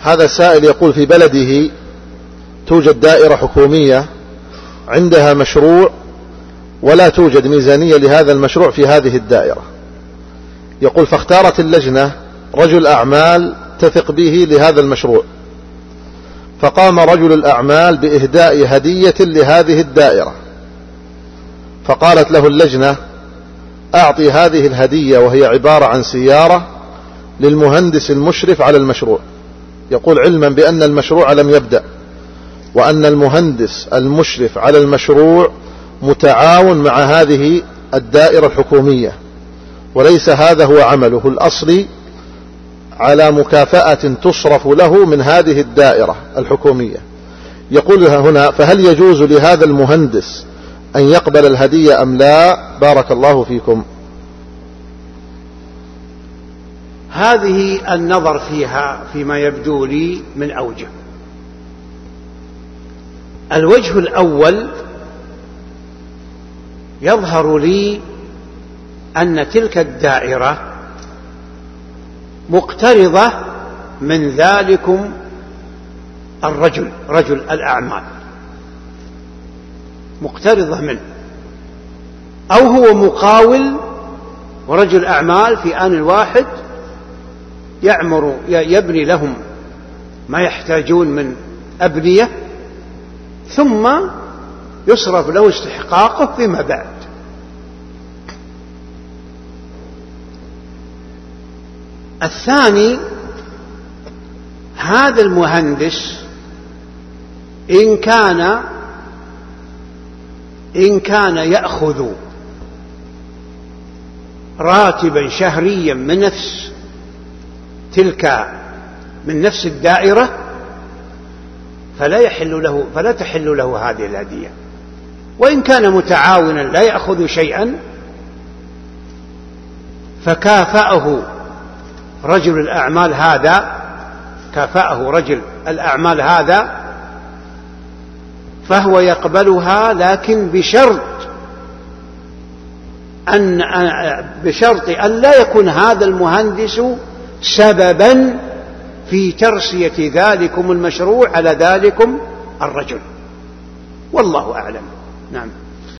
هذا سائل يقول في بلده توجد دائرة حكومية عندها مشروع ولا توجد ميزانية لهذا المشروع في هذه الدائرة. يقول فاختارت اللجنة رجل أعمال تثق به لهذا المشروع، فقام رجل الأعمال بإهداء هدية لهذه الدائرة، فقالت له اللجنة أعطي هذه الهدية، وهي عبارة عن سيارة للمهندس المشرف على المشروع. يقول علما بأن المشروع لم يبدأ، وأن المهندس المشرف على المشروع متعاون مع هذه الدائرة الحكومية، وليس هذا هو عمله الأصلي على مكافأة تصرف له من هذه الدائرة الحكومية. يقول هنا فهل يجوز لهذا المهندس أن يقبل الهدية أم لا؟ بارك الله فيكم. هذه النظر فيها فيما يبدو لي من أوجه. الوجه الأول يظهر لي أن تلك الدائرة مقترضة من ذلكم الرجل، رجل الأعمال، مقترضة منه، أو هو مقاول ورجل أعمال في آن واحد يعمر يبني لهم ما يحتاجون من أبنية، ثم يصرف له استحقاقه فيما بعد. الثاني، هذا المهندس إن كان يأخذ راتبا شهريا من نفس الدائرة فلا تحل له هذه الهدية. وإن كان متعاونا لا يأخذ شيئا فكافأه رجل الأعمال هذا فهو يقبلها، لكن بشرط أن لا يكون هذا المهندس سببا في ترسية ذلكم المشروع على ذلكم الرجل، والله أعلم. نعم.